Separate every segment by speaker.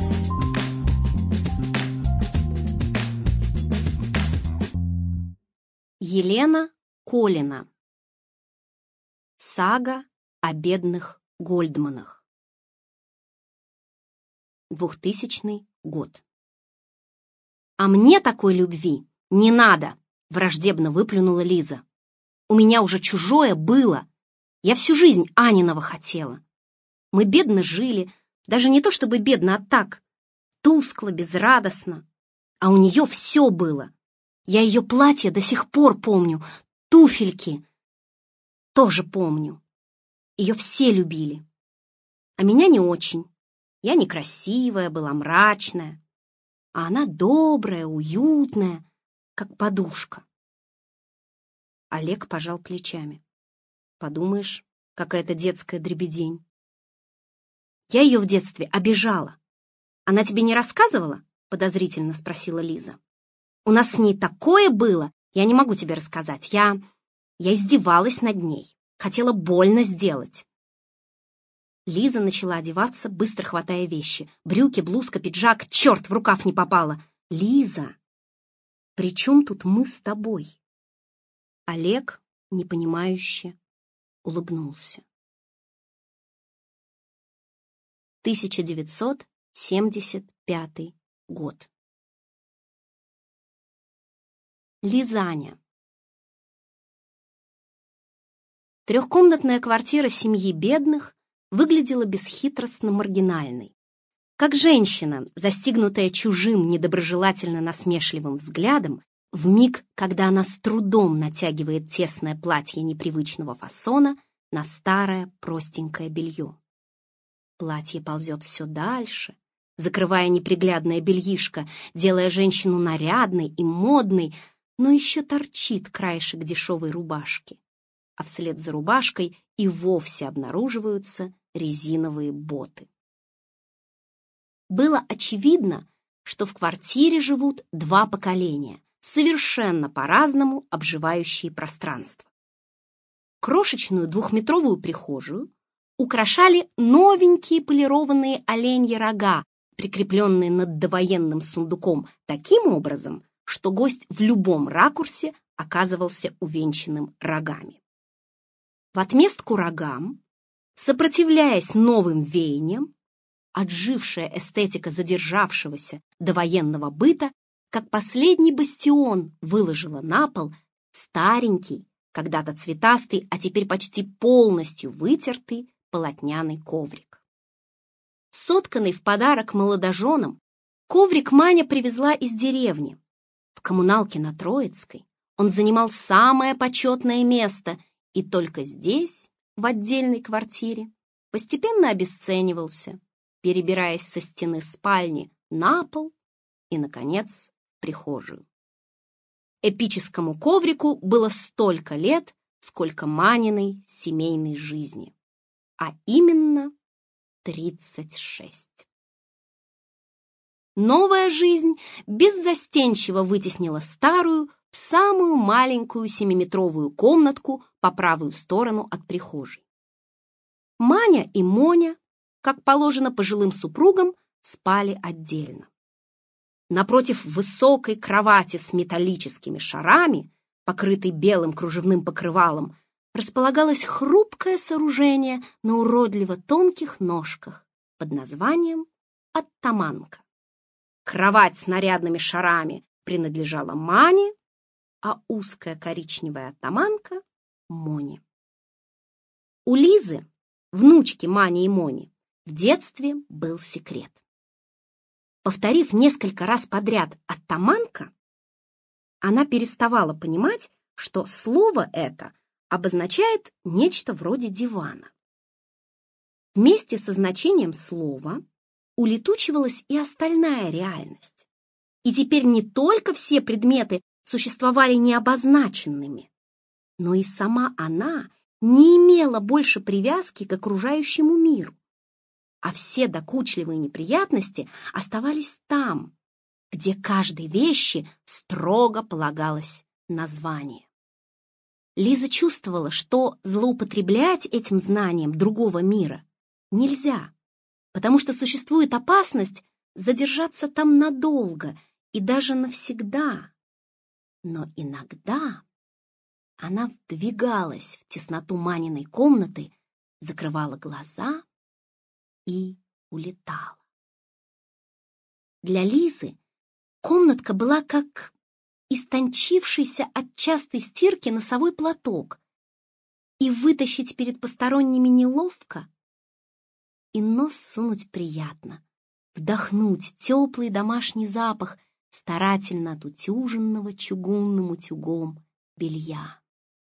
Speaker 1: Елена Колина. Сага о бедных Гольдманах. 2000 год. «А мне такой любви не надо!» — враждебно выплюнула Лиза. «У меня уже чужое было. Я всю жизнь Аниного хотела. Мы бедно жили, даже не то чтобы бедно, а так, тускло, безрадостно. А у нее все было. Я ее платье до сих пор помню, туфельки тоже помню. Ее все любили. А меня не очень. Я некрасивая была, мрачная. А она добрая, уютная, как подушка». Олег пожал плечами. «Подумаешь, какая-то детская дребедень. Я ее в детстве обижала. Она тебе не рассказывала?» — подозрительно спросила Лиза. «У нас с ней такое было, я не могу тебе рассказать. Я издевалась над ней, хотела больно сделать». Лиза начала одеваться, быстро хватая вещи. Брюки, блузка, пиджак, черт, в рукав не попало. «Лиза, при чем тут мы с тобой?» Олег, непонимающе, улыбнулся. 1975 год. Лизаня. Трехкомнатная квартира семьи бедных выглядела бесхитростно маргинальной. Как женщина, застигнутая чужим недоброжелательно-насмешливым взглядом, в миг, когда она с трудом натягивает тесное платье непривычного фасона на старое простенькое белье. Платье ползет все дальше, закрывая неприглядное бельишко, делая женщину нарядной и модной, но еще торчит краешек дешевой рубашки, а вслед за рубашкой и вовсе обнаруживаются резиновые боты. Было очевидно, что в квартире живут два поколения, совершенно по-разному обживающие пространство. Крошечную двухметровую прихожую украшали новенькие полированные оленьи рога, прикрепленные над довоенным сундуком таким образом, что гость в любом ракурсе оказывался увенчанным рогами. В отместку рогам, сопротивляясь новым веяниям, отжившая эстетика задержавшегося довоенного быта, как последний бастион, выложила на пол старенький, когда-то цветастый, а теперь почти полностью вытертый полотняный коврик. Сотканный в подарок молодоженам, коврик Маня привезла из деревни. В коммуналке на Троицкой он занимал самое почетное место и только здесь, в отдельной квартире, постепенно обесценивался, перебираясь со стены спальни на пол и, наконец, в прихожую. Эпическому коврику было столько лет, сколько Маниной семейной жизни, а именно 36. Новая жизнь беззастенчиво вытеснила старую в самую маленькую 7-метровую комнатку по правую сторону от прихожей. Маня и Моня, как положено пожилым супругам, спали отдельно. Напротив высокой кровати с металлическими шарами, покрытой белым кружевным покрывалом, располагалось хрупкое сооружение на уродливо тонких ножках под названием оттаманка. Кровать с нарядными шарами принадлежала Мане, а узкая коричневая оттаманка — Моне. У Лизы, внучки Мани и Мони, в детстве был секрет. Повторив несколько раз подряд «оттаманка», она переставала понимать, что слово это обозначает нечто вроде дивана. Вместе со значением слова улетучивалась и остальная реальность. И теперь не только все предметы существовали необозначенными, но и сама она не имела больше привязки к окружающему миру, а все докучливые неприятности оставались там, где каждой вещи строго полагалось название. Лиза чувствовала, что злоупотреблять этим знанием другого мира нельзя, потому что существует опасность задержаться там надолго и даже навсегда. Но иногда она вдвигалась в тесноту Маниной комнаты, закрывала глаза и улетала. Для Лизы комнатка была как истончившийся от частой стирки носовой платок, и вытащить перед посторонними неловко, и нос сунуть приятно, вдохнуть теплый домашний запах старательно отутюженного чугунным утюгом белья.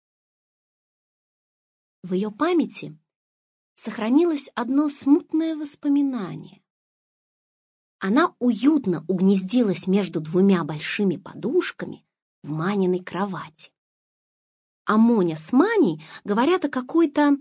Speaker 1: В ее памяти сохранилось одно смутное воспоминание. Она уютно угнездилась между двумя большими подушками в Маниной кровати. А Моня с Маней говорят о какой-то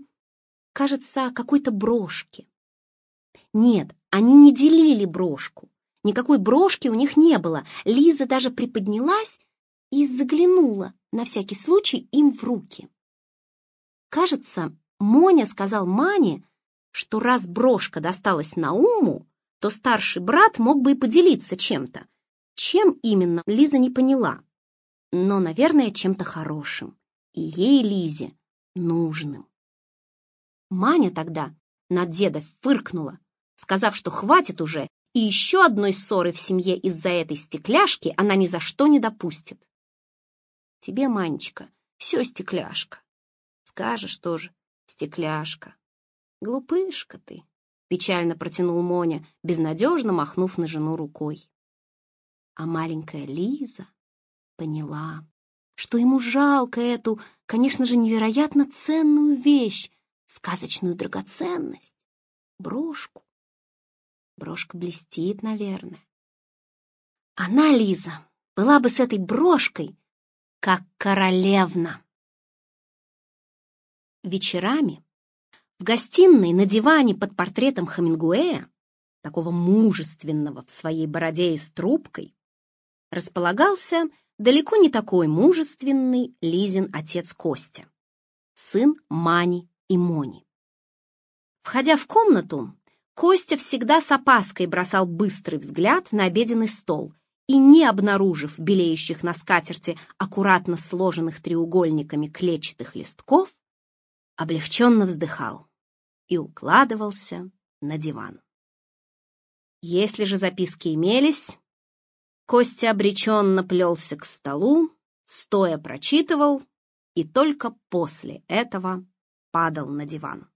Speaker 1: брошке. Нет, они не делили брошку. Никакой брошки у них не было. Лиза даже приподнялась и заглянула на всякий случай им в руки. Кажется, Моня сказал Мане, что раз брошка досталась Науму, то старший брат мог бы и поделиться чем-то. Чем именно, Лиза не поняла, но, наверное, чем-то хорошим. И ей, Лизе, нужным. Маня тогда на деда фыркнула, сказав, что хватит уже, и еще одной ссоры в семье из-за этой стекляшки она ни за что не допустит. Тебе, Манечка, все стекляшка. Скажешь тоже, стекляшка. Глупышка ты. Печально протянул Моня, безнадежно махнув на жену рукой. А маленькая Лиза поняла, что ему жалко эту, конечно же, невероятно ценную вещь, сказочную драгоценность, брошку. Брошка блестит, наверное. Она, Лиза, была бы с этой брошкой, как королевна. Вечерами в гостиной на диване под портретом Хемингуэя, такого мужественного в своей бороде и с трубкой, располагался далеко не такой мужественный Лизин отец Костя, сын Мани и Мони. Входя в комнату, Костя всегда с опаской бросал быстрый взгляд на обеденный стол и, не обнаружив белеющих на скатерти аккуратно сложенных треугольниками клетчатых листков, облегченно вздыхал и укладывался на диван. Если же записки имелись, Костя обреченно плелся к столу, стоя прочитывал и только после этого падал на диван.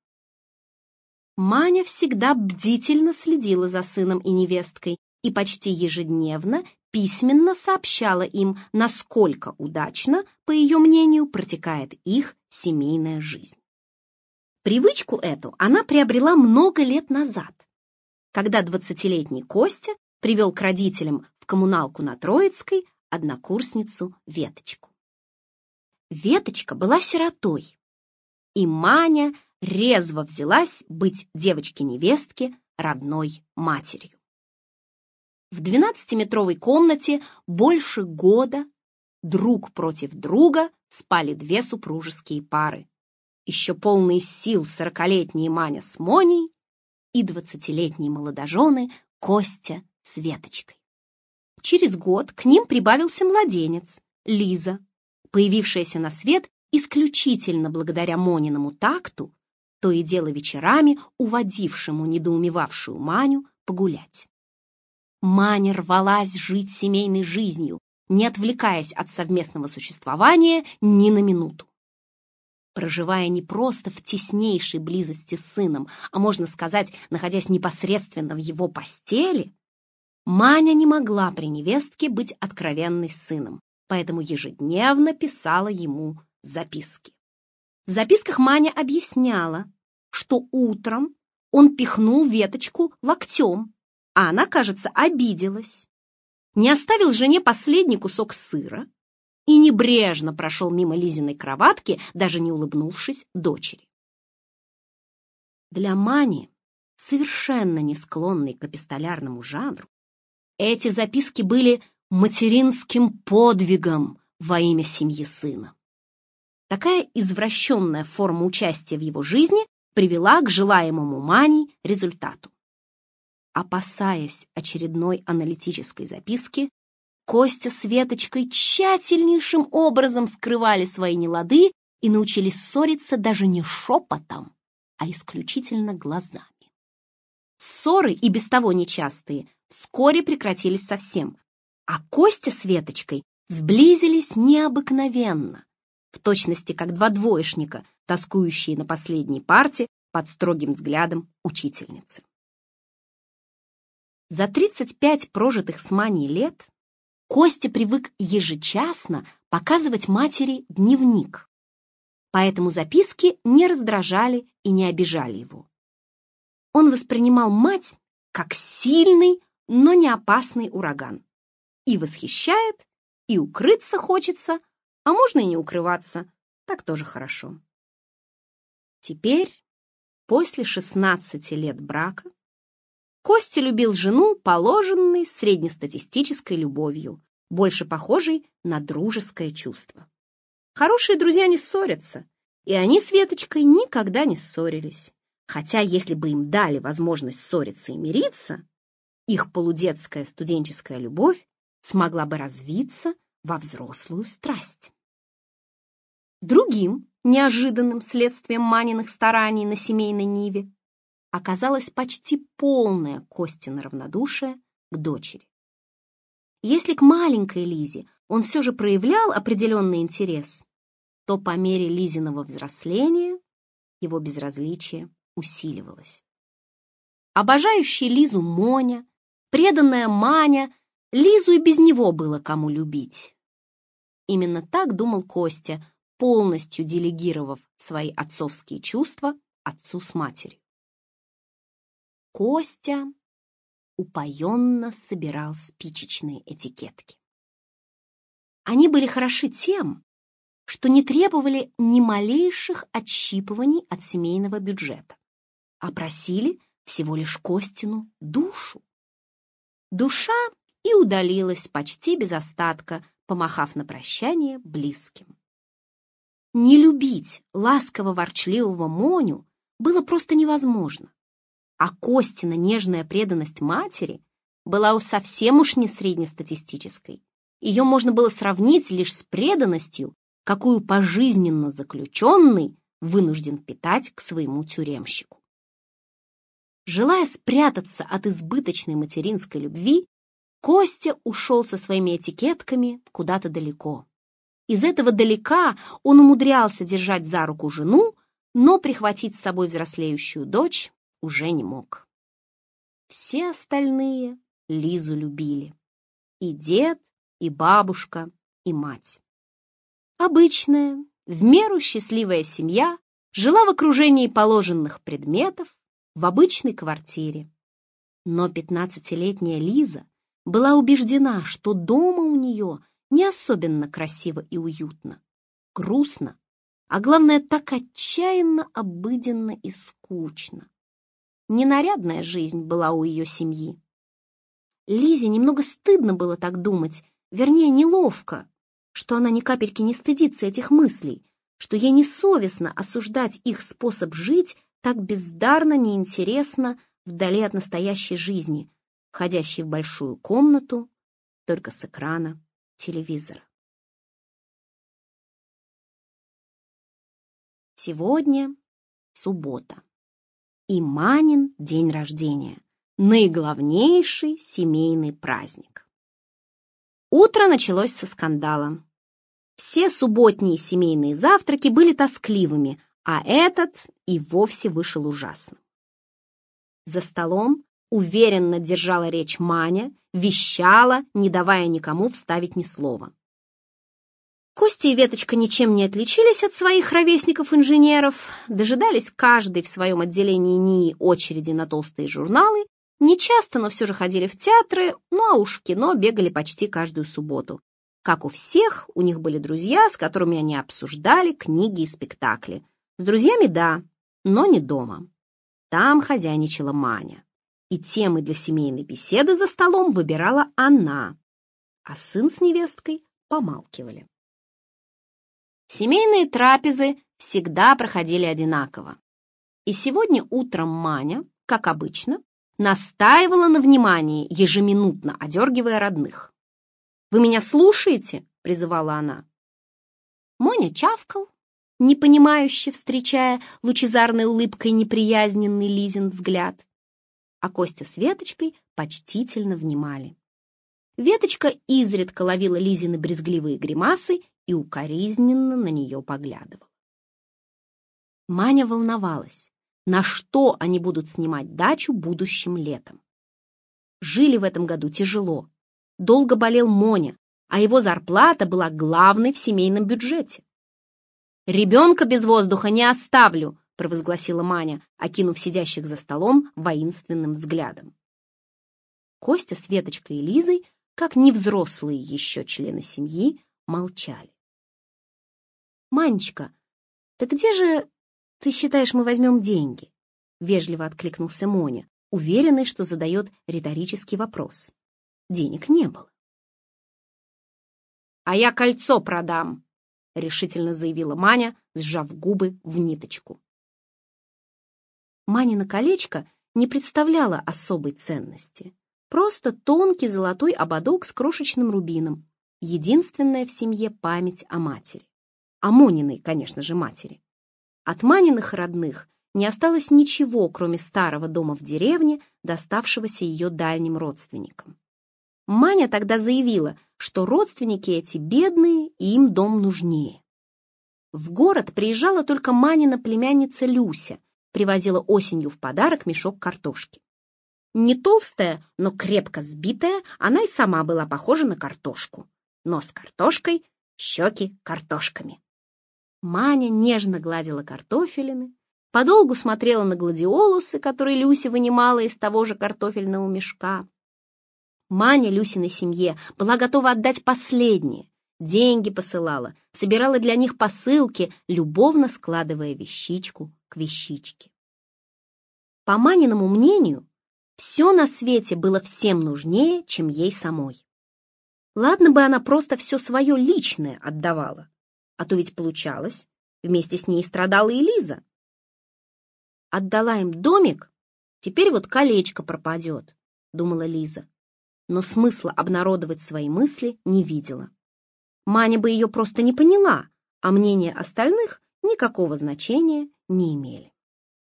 Speaker 1: Маня всегда бдительно следила за сыном и невесткой и почти ежедневно письменно сообщала им, насколько удачно, по ее мнению, протекает их семейная жизнь. Привычку эту она приобрела много лет назад, когда 20-летний Костя привел к родителям в коммуналку на Троицкой однокурсницу Веточку. Веточка была сиротой, и Маня резво взялась быть девочке-невестке родной матерью. В 12-метровой комнате больше года друг против друга спали две супружеские пары. Еще полные сил 40-летние Маня с Моней и 20-летние молодожены Костя с Веточкой. Через год к ним прибавился младенец, Лиза, появившаяся на свет исключительно благодаря Мониному такту, то и дело вечерами уводившему недоумевавшую Маню погулять. Маня рвалась жить семейной жизнью, не отвлекаясь от совместного существования ни на минуту. Проживая не просто в теснейшей близости с сыном, а, можно сказать, находясь непосредственно в его постели, Маня не могла при невестке быть откровенной с сыном, поэтому ежедневно писала ему записки. В записках Маня объясняла, что утром он пихнул Веточку локтем, а она, кажется, обиделась, не оставил жене последний кусок сыра и небрежно прошел мимо Лизиной кроватки, даже не улыбнувшись дочери. Для Мани, совершенно не склонной к эпистолярному жанру, эти записки были материнским подвигом во имя семьи сына. Такая извращенная форма участия в его жизни привела к желаемому Маней результату. Опасаясь очередной аналитической записки, Костя с Веточкой тщательнейшим образом скрывали свои нелады и научились ссориться даже не шепотом, а исключительно глазами. Ссоры, и без того нечастые, вскоре прекратились совсем, а Костя с Веточкой сблизились необыкновенно, в точности как два двоечника, тоскующие на последней парте под строгим взглядом учительницы. За 35 прожитых с Маней лет Костя привык ежечасно показывать матери дневник, поэтому записки не раздражали и не обижали его. Он воспринимал мать как сильный, но не опасный ураган. И восхищает, и укрыться хочется, а можно и не укрываться, так тоже хорошо. Теперь, после 16 лет брака, Костя любил жену, положенной среднестатистической любовью, больше похожей на дружеское чувство. Хорошие друзья не ссорятся, и они с Веточкой никогда не ссорились. Хотя, если бы им дали возможность ссориться и мириться, их полудетская студенческая любовь смогла бы развиться во взрослую страсть. Другим неожиданным следствием Маниных стараний на семейной ниве оказалось почти полное Костино равнодушие к дочери. Если к маленькой Лизе он все же проявлял определенный интерес, то по мере Лизиного взросления его безразличие усиливалось. Обожающая Лизу Моня, преданная Маня, Лизу и без него было кому любить. Именно так думал Костя, полностью делегировав свои отцовские чувства отцу с матерью. Костя упоенно собирал спичечные этикетки. Они были хороши тем, что не требовали ни малейших отщипываний от семейного бюджета, а просили всего лишь Костину душу. Душа и удалилась почти без остатка, помахав на прощание близким. Не любить ласково-ворчливого Моню было просто невозможно, а Костина нежная преданность матери была совсем уж не среднестатистической. Ее можно было сравнить лишь с преданностью, какую пожизненно заключенный вынужден питать к своему тюремщику. Желая спрятаться от избыточной материнской любви, Костя ушел со своими этикетками куда-то далеко. Из этого далека он умудрялся держать за руку жену, но прихватить с собой взрослеющую дочь уже не мог. Все остальные Лизу любили. И дед, и бабушка, и мать. Обычная, в меру счастливая семья жила в окружении положенных предметов в обычной квартире. Но 15-летняя Лиза была убеждена, что дома у нее не особенно красиво и уютно, грустно, а главное, так отчаянно обыденно и скучно. Ненарядная жизнь была у ее семьи. Лизе немного стыдно было так думать, вернее, неловко, что она ни капельки не стыдится этих мыслей, что ей несовестно осуждать их способ жить так бездарно, неинтересно, вдали от настоящей жизни, входящей в большую комнату только с экрана телевизора. Сегодня суббота, и Манин день рождения, наиглавнейший семейный праздник. Утро началось со скандала. Все субботние семейные завтраки были тоскливыми, а этот и вовсе вышел ужасным. За столом уверенно держала речь Маня, вещала, не давая никому вставить ни слова. Костя и Веточка ничем не отличились от своих ровесников-инженеров, дожидались каждый в своем отделении НИИ очереди на толстые журналы, нечасто, но все же ходили в театры, ну а уж в кино бегали почти каждую субботу. Как у всех, у них были друзья, с которыми они обсуждали книги и спектакли. С друзьями, да, но не дома. Там хозяйничала Маня. И темы для семейной беседы за столом выбирала она, а сын с невесткой помалкивали. Семейные трапезы всегда проходили одинаково. И сегодня утром Маня, как обычно, настаивала на внимании, ежеминутно одергивая родных. «Вы меня слушаете?» — призывала она. Моня чавкал, непонимающе встречая лучезарной улыбкой неприязненный Лизин взгляд, а Костя с Веточкой почтительно внимали. Веточка изредка ловила Лизины брезгливые гримасы и укоризненно на нее поглядывала. Маня волновалась, на что они будут снимать дачу будущим летом. Жили в этом году тяжело. Долго болел Моня, а его зарплата была главной в семейном бюджете. «Ребенка без воздуха не оставлю», — провозгласила Маня, окинув сидящих за столом воинственным взглядом. Костя с Веточкой и Лизой, как невзрослые еще члены семьи, молчали. «Манечка, ты где же, ты считаешь, мы возьмем деньги?» — вежливо откликнулся Моня, уверенный, что задает риторический вопрос. Денег не было. «А я кольцо продам», — решительно заявила Маня, сжав губы в ниточку. Манина колечко не представляло особой ценности. Просто тонкий золотой ободок с крошечным рубином. Единственная в семье память о матери. О Мониной, конечно же, матери. От Маниных родных не осталось ничего, кроме старого дома в деревне, доставшегося ее дальним родственникам. Маня тогда заявила, что родственники эти бедные, и им дом нужнее. В город приезжала только Манина племянница Люся, привозила осенью в подарок мешок картошки. Не толстая, но крепко сбитая, она и сама была похожа на картошку. Нос картошкой, щеки картошками. Маня нежно гладила картофелины, подолгу смотрела на гладиолусы, которые Люся вынимала из того же картофельного мешка. Маня Люсиной семье была готова отдать последнее, деньги посылала, собирала для них посылки, любовно складывая вещичку к вещичке. По Маниному мнению, все на свете было всем нужнее, чем ей самой. Ладно бы она просто все свое личное отдавала, а то ведь получалось, вместе с ней страдала и Лиза. Отдала им домик, теперь вот колечко пропадет, думала Лиза, но смысла обнародовать свои мысли не видела. Маня бы ее просто не поняла, а мнения остальных никакого значения не имели.